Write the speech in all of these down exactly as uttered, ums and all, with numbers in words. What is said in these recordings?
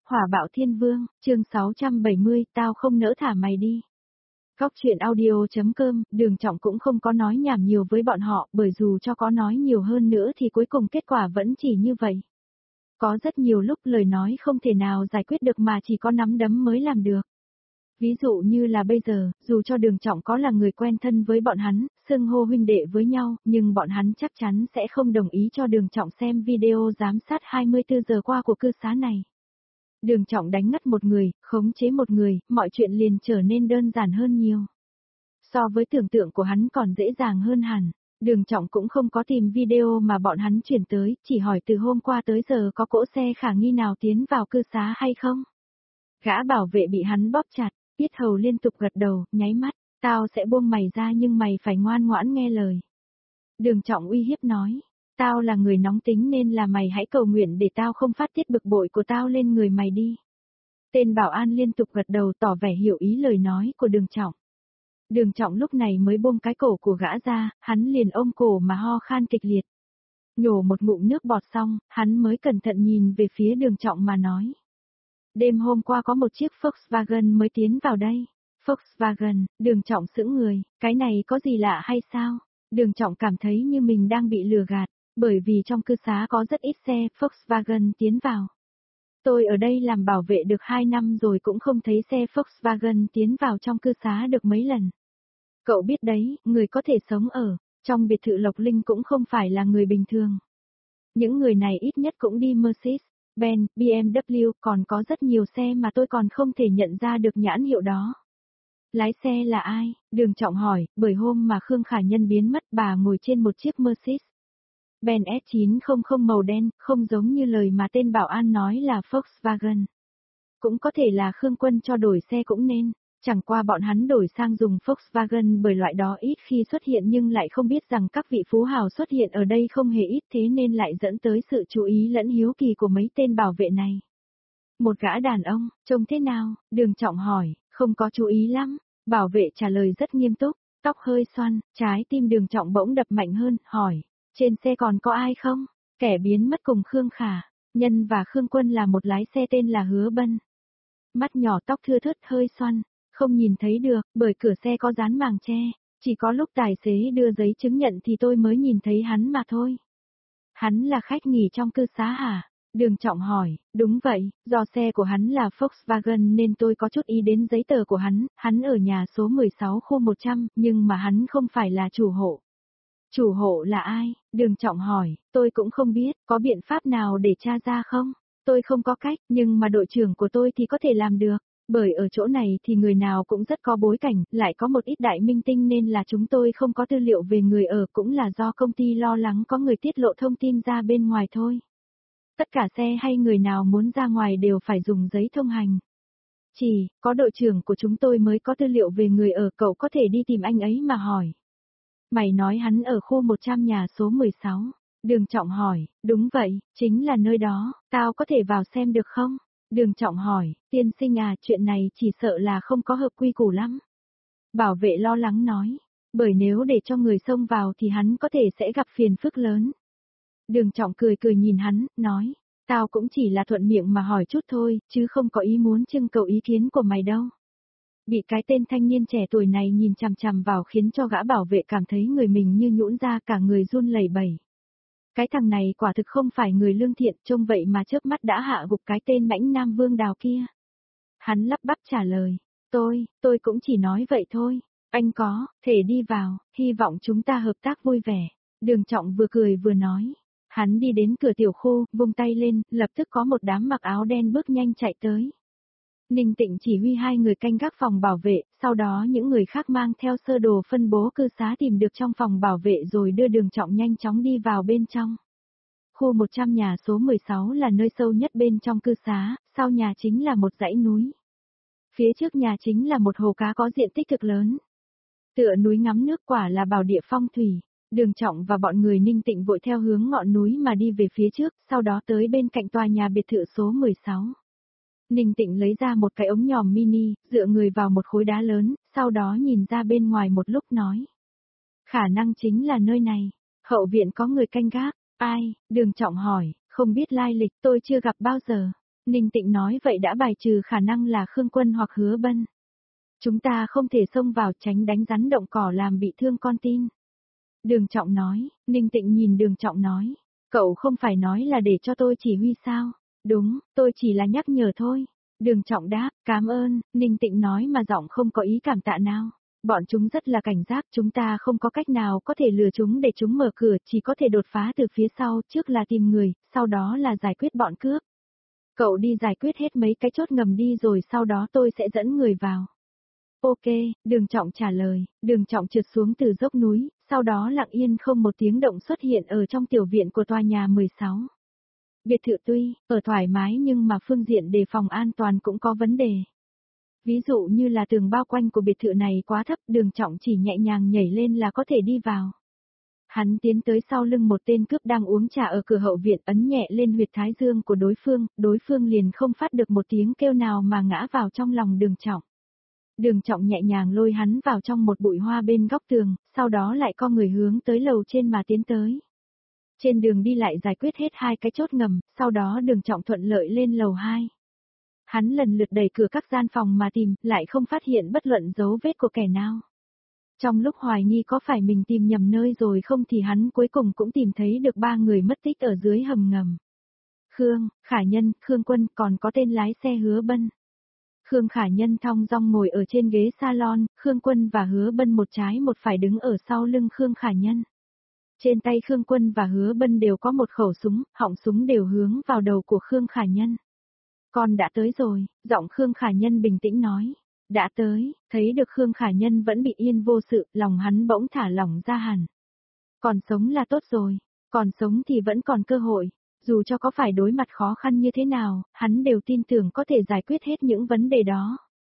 Hỏa bạo thiên vương, chương sáu trăm bảy mươi, tao không nỡ thả mày đi. Góc chuyện audio.com, Đường Trọng cũng không có nói nhảm nhiều với bọn họ, bởi dù cho có nói nhiều hơn nữa thì cuối cùng kết quả vẫn chỉ như vậy. Có rất nhiều lúc lời nói không thể nào giải quyết được mà chỉ có nắm đấm mới làm được. Ví dụ như là bây giờ, dù cho Đường Trọng có là người quen thân với bọn hắn, xưng hô huynh đệ với nhau, nhưng bọn hắn chắc chắn sẽ không đồng ý cho Đường Trọng xem video giám sát hai mươi tư giờ qua của cư xá này. Đường Trọng đánh ngất một người, khống chế một người, mọi chuyện liền trở nên đơn giản hơn nhiều. So với tưởng tượng của hắn còn dễ dàng hơn hẳn. Đường Trọng cũng không có tìm video mà bọn hắn chuyển tới, chỉ hỏi từ hôm qua tới giờ có cỗ xe khả nghi nào tiến vào cư xá hay không. Gã bảo vệ bị hắn bóp chặt, Tiết Hầu liên tục gật đầu, nháy mắt, tao sẽ buông mày ra nhưng mày phải ngoan ngoãn nghe lời. Đường Trọng uy hiếp nói. Tao là người nóng tính nên là mày hãy cầu nguyện để tao không phát tiết bực bội của tao lên người mày đi. Tên bảo an liên tục gật đầu tỏ vẻ hiểu ý lời nói của Đường Trọng. Đường Trọng lúc này mới buông cái cổ của gã ra, hắn liền ôm cổ mà ho khan kịch liệt. Nhổ một ngụm nước bọt xong, hắn mới cẩn thận nhìn về phía Đường Trọng mà nói. Đêm hôm qua có một chiếc Volkswagen mới tiến vào đây. Volkswagen, Đường Trọng sững người, cái này có gì lạ hay sao? Đường Trọng cảm thấy như mình đang bị lừa gạt. Bởi vì trong cư xá có rất ít xe Volkswagen tiến vào. Tôi ở đây làm bảo vệ được hai năm rồi cũng không thấy xe Volkswagen tiến vào trong cư xá được mấy lần. Cậu biết đấy, người có thể sống ở trong biệt thự Lộc Linh cũng không phải là người bình thường. Những người này ít nhất cũng đi Mercedes, Benz, bê em vê, còn có rất nhiều xe mà tôi còn không thể nhận ra được nhãn hiệu đó. Lái xe là ai? Đường Trọng hỏi, bởi hôm mà Khương Khả Nhân biến mất bà ngồi trên một chiếc Mercedes. Benz S chín trăm màu đen, không giống như lời mà tên bảo an nói là Volkswagen. Cũng có thể là Khương Quân cho đổi xe cũng nên, chẳng qua bọn hắn đổi sang dùng Volkswagen bởi loại đó ít khi xuất hiện nhưng lại không biết rằng các vị phú hào xuất hiện ở đây không hề ít thế nên lại dẫn tới sự chú ý lẫn hiếu kỳ của mấy tên bảo vệ này. Một gã đàn ông, trông thế nào? Đường Trọng hỏi, không có chú ý lắm, bảo vệ trả lời rất nghiêm túc, tóc hơi xoăn, trái tim Đường Trọng bỗng đập mạnh hơn, hỏi. Trên xe còn có ai không? Kẻ biến mất cùng Khương Khả, Nhân và Khương Quân là một lái xe tên là Hứa Bân. Mắt nhỏ tóc thưa thớt hơi xoăn, không nhìn thấy được, bởi cửa xe có dán màng che, chỉ có lúc tài xế đưa giấy chứng nhận thì tôi mới nhìn thấy hắn mà thôi. Hắn là khách nghỉ trong cư xá hả? Đường Trọng hỏi, đúng vậy, do xe của hắn là Volkswagen nên tôi có chút ý đến giấy tờ của hắn, hắn ở nhà số mười sáu khu một trăm, nhưng mà hắn không phải là chủ hộ. Chủ hộ là ai? Đường Trọng hỏi, tôi cũng không biết, có biện pháp nào để tra ra không? Tôi không có cách, nhưng mà đội trưởng của tôi thì có thể làm được. Bởi ở chỗ này thì người nào cũng rất có bối cảnh, lại có một ít đại minh tinh nên là chúng tôi không có tư liệu về người ở cũng là do công ty lo lắng có người tiết lộ thông tin ra bên ngoài thôi. Tất cả xe hay người nào muốn ra ngoài đều phải dùng giấy thông hành. Chỉ, có đội trưởng của chúng tôi mới có tư liệu về người ở, cậu có thể đi tìm anh ấy mà hỏi. Mày nói hắn ở khu một trăm nhà số mười sáu. Đường Trọng hỏi, đúng vậy, chính là nơi đó, tao có thể vào xem được không? Đường Trọng hỏi, tiên sinh à, chuyện này chỉ sợ là không có hợp quy củ lắm. Bảo vệ lo lắng nói, bởi nếu để cho người xông vào thì hắn có thể sẽ gặp phiền phức lớn. Đường Trọng cười cười nhìn hắn, nói, tao cũng chỉ là thuận miệng mà hỏi chút thôi, chứ không có ý muốn trưng cầu ý kiến của mày đâu. Bị cái tên thanh niên trẻ tuổi này nhìn chằm chằm vào khiến cho gã bảo vệ cảm thấy người mình như nhũn ra cả người run lẩy bẩy. Cái thằng này quả thực không phải người lương thiện, trông vậy mà chớp mắt đã hạ gục cái tên mãnh nam vương đào kia. Hắn lắp bắp trả lời, tôi, tôi cũng chỉ nói vậy thôi, anh có, thể đi vào, hy vọng chúng ta hợp tác vui vẻ. Đường Trọng vừa cười vừa nói, hắn đi đến cửa tiểu khu, vung tay lên, lập tức có một đám mặc áo đen bước nhanh chạy tới. Ninh Tịnh chỉ huy hai người canh gác phòng bảo vệ, sau đó những người khác mang theo sơ đồ phân bố cư xá tìm được trong phòng bảo vệ rồi đưa Đường Trọng nhanh chóng đi vào bên trong. Khu một trăm nhà số mười sáu là nơi sâu nhất bên trong cư xá, sau nhà chính là một dãy núi. Phía trước nhà chính là một hồ cá có diện tích cực lớn. Tựa núi ngắm nước quả là bảo địa phong thủy. Đường Trọng và bọn người Ninh Tịnh vội theo hướng ngọn núi mà đi về phía trước, sau đó tới bên cạnh tòa nhà biệt thự số mười sáu. Ninh Tịnh lấy ra một cái ống nhòm mini, dựa người vào một khối đá lớn, sau đó nhìn ra bên ngoài một lúc nói. Khả năng chính là nơi này, hậu viện có người canh gác, ai? Đường Trọng hỏi, không biết lai lịch tôi chưa gặp bao giờ. Ninh Tịnh nói vậy đã bài trừ khả năng là Khương Quân hoặc Hứa Bân. Chúng ta không thể xông vào tránh đánh rắn động cỏ làm bị thương con tin. Đường Trọng nói, Ninh Tịnh nhìn Đường Trọng nói, cậu không phải nói là để cho tôi chỉ huy sao? Đúng, tôi chỉ là nhắc nhở thôi. Đường Trọng đáp, cảm ơn, Ninh Tịnh nói mà giọng không có ý cảm tạ nào. Bọn chúng rất là cảnh giác, chúng ta không có cách nào có thể lừa chúng để chúng mở cửa, chỉ có thể đột phá từ phía sau, trước là tìm người, sau đó là giải quyết bọn cướp. Cậu đi giải quyết hết mấy cái chốt ngầm đi rồi sau đó tôi sẽ dẫn người vào. Ok, Đường Trọng trả lời, Đường Trọng trượt xuống từ dốc núi, sau đó lặng yên không một tiếng động xuất hiện ở trong tiểu viện của tòa nhà mười sáu. Biệt thự tuy ở thoải mái nhưng mà phương diện đề phòng an toàn cũng có vấn đề. Ví dụ như là tường bao quanh của biệt thự này quá thấp, Đường Trọng chỉ nhẹ nhàng nhảy lên là có thể đi vào. Hắn tiến tới sau lưng một tên cướp đang uống trà ở cửa hậu viện, ấn nhẹ lên huyệt thái dương của đối phương, đối phương liền không phát được một tiếng kêu nào mà ngã vào trong lòng Đường Trọng. Đường Trọng nhẹ nhàng lôi hắn vào trong một bụi hoa bên góc tường, sau đó lại co người hướng tới lầu trên mà tiến tới. Trên đường đi lại giải quyết hết hai cái chốt ngầm, sau đó Đường Trọng thuận lợi lên lầu hai. Hắn lần lượt đẩy cửa các gian phòng mà tìm, lại không phát hiện bất luận dấu vết của kẻ nào. Trong lúc hoài nghi có phải mình tìm nhầm nơi rồi không thì hắn cuối cùng cũng tìm thấy được ba người mất tích ở dưới hầm ngầm. Khương, Khả Nhân, Khương Quân, còn có tên lái xe Hứa Bân. Khương Khả Nhân thong dong ngồi ở trên ghế salon, Khương Quân và Hứa Bân một trái một phải đứng ở sau lưng Khương Khả Nhân. Trên tay Khương Quân và Hứa Bân đều có một khẩu súng, họng súng đều hướng vào đầu của Khương Khả Nhân. Con đã tới rồi, giọng Khương Khả Nhân bình tĩnh nói. Đã tới, thấy được Khương Khả Nhân vẫn bị yên vô sự, lòng hắn bỗng thả lỏng ra hẳn. Còn sống là tốt rồi, còn sống thì vẫn còn cơ hội, dù cho có phải đối mặt khó khăn như thế nào, hắn đều tin tưởng có thể giải quyết hết những vấn đề đó.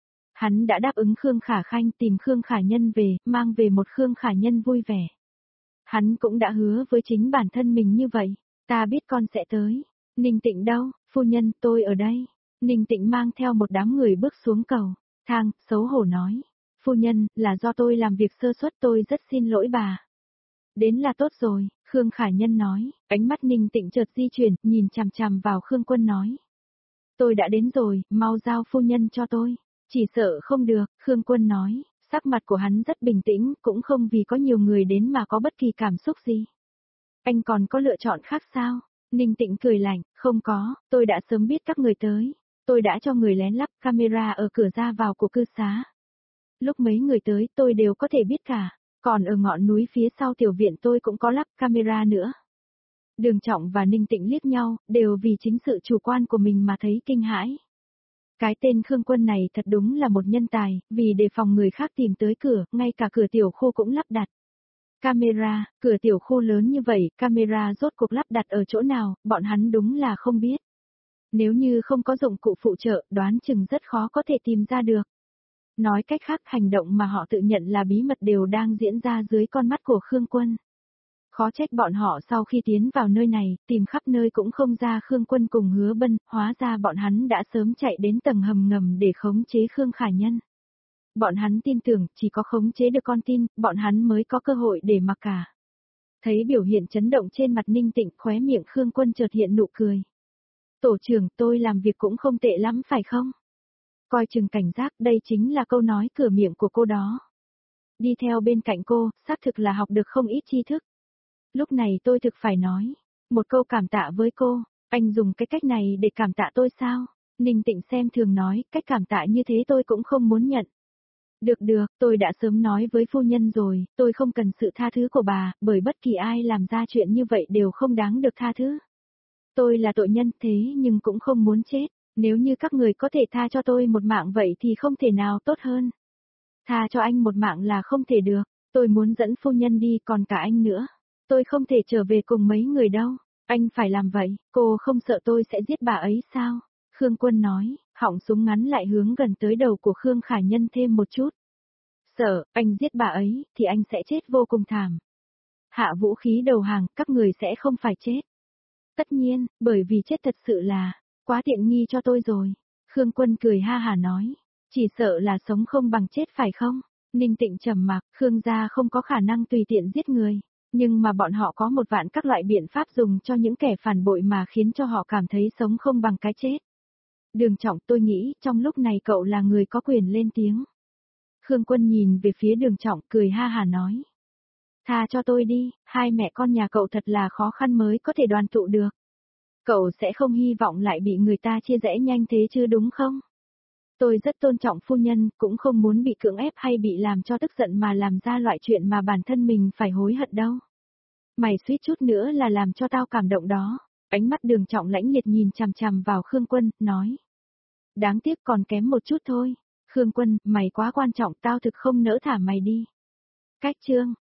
Hắn đã đáp ứng Khương Khả Khanh tìm Khương Khả Nhân về, mang về một Khương Khả Nhân vui vẻ. Hắn cũng đã hứa với chính bản thân mình như vậy, ta biết con sẽ tới. Ninh Tịnh đâu, phu nhân, tôi ở đây. Ninh Tịnh mang theo một đám người bước xuống cầu thang, xấu hổ nói. Phu nhân, là do tôi làm việc sơ suất, tôi rất xin lỗi bà. Đến là tốt rồi, Khương Khả Nhân nói, ánh mắt Ninh Tịnh chợt di chuyển, nhìn chằm chằm vào Khương Quân nói. Tôi đã đến rồi, mau giao phu nhân cho tôi. Chỉ sợ không được, Khương Quân nói, sắc mặt của hắn rất bình tĩnh, cũng không vì có nhiều người đến mà có bất kỳ cảm xúc gì. Anh còn có lựa chọn khác sao? Ninh Tịnh cười lạnh, không có, tôi đã sớm biết các người tới. Tôi đã cho người lén lắp camera ở cửa ra vào của cư xá. Lúc mấy người tới tôi đều có thể biết cả, còn ở ngọn núi phía sau tiểu viện tôi cũng có lắp camera nữa. Đường Trọng và Ninh Tịnh liếc nhau, đều vì chính sự chủ quan của mình mà thấy kinh hãi. Cái tên Khương Quân này thật đúng là một nhân tài, vì đề phòng người khác tìm tới cửa, ngay cả cửa tiểu khu cũng lắp đặt. Camera, cửa tiểu khu lớn như vậy, camera rốt cuộc lắp đặt ở chỗ nào, bọn hắn đúng là không biết. Nếu như không có dụng cụ phụ trợ, đoán chừng rất khó có thể tìm ra được. Nói cách khác, hành động mà họ tự nhận là bí mật đều đang diễn ra dưới con mắt của Khương Quân. Khó trách bọn họ sau khi tiến vào nơi này, tìm khắp nơi cũng không ra Khương Quân cùng Hứa Bân, hóa ra bọn hắn đã sớm chạy đến tầng hầm ngầm để khống chế Khương Khả Nhân. Bọn hắn tin tưởng, chỉ có khống chế được con tin, bọn hắn mới có cơ hội để mặc cả. Thấy biểu hiện chấn động trên mặt Ninh Tịnh, khóe miệng Khương Quân chợt hiện nụ cười. Tổ trưởng, tôi làm việc cũng không tệ lắm phải không? Coi chừng cảnh giác, đây chính là câu nói cửa miệng của cô đó. Đi theo bên cạnh cô, xác thực là học được không ít tri thức. Lúc này tôi thực phải nói, một câu cảm tạ với cô, anh dùng cái cách này để cảm tạ tôi sao? Ninh Tịnh xem thường nói, cách cảm tạ như thế tôi cũng không muốn nhận. Được được, tôi đã sớm nói với phu nhân rồi, tôi không cần sự tha thứ của bà, bởi bất kỳ ai làm ra chuyện như vậy đều không đáng được tha thứ. Tôi là tội nhân thế nhưng cũng không muốn chết, nếu như các người có thể tha cho tôi một mạng vậy thì không thể nào tốt hơn. Tha cho anh một mạng là không thể được, tôi muốn dẫn phu nhân đi còn cả anh nữa. Tôi không thể trở về cùng mấy người đâu, anh phải làm vậy, cô không sợ tôi sẽ giết bà ấy sao? Khương Quân nói, họng súng ngắn lại hướng gần tới đầu của Khương Khả Nhân thêm một chút. Sợ, anh giết bà ấy, thì anh sẽ chết vô cùng thảm. Hạ vũ khí đầu hàng, các người sẽ không phải chết. Tất nhiên, bởi vì chết thật sự là, quá tiện nghi cho tôi rồi. Khương Quân cười ha hà nói, chỉ sợ là sống không bằng chết phải không? Ninh Tịnh trầm mặc, Khương gia không có khả năng tùy tiện giết người. Nhưng mà bọn họ có một vạn các loại biện pháp dùng cho những kẻ phản bội mà khiến cho họ cảm thấy sống không bằng cái chết. Đường Trọng, tôi nghĩ, trong lúc này cậu là người có quyền lên tiếng. Khương Quân nhìn về phía Đường Trọng, cười ha hà nói. Tha cho tôi đi, hai mẹ con nhà cậu thật là khó khăn mới có thể đoàn tụ được. Cậu sẽ không hy vọng lại bị người ta chia rẽ nhanh thế chứ đúng không? Tôi rất tôn trọng phu nhân, cũng không muốn bị cưỡng ép hay bị làm cho tức giận mà làm ra loại chuyện mà bản thân mình phải hối hận đâu. Mày suýt chút nữa là làm cho tao cảm động đó. Ánh mắt Đường Trọng lãnh liệt nhìn chằm chằm vào Khương Quân, nói. Đáng tiếc còn kém một chút thôi. Khương Quân, mày quá quan trọng, tao thực không nỡ thả mày đi. Cách chương.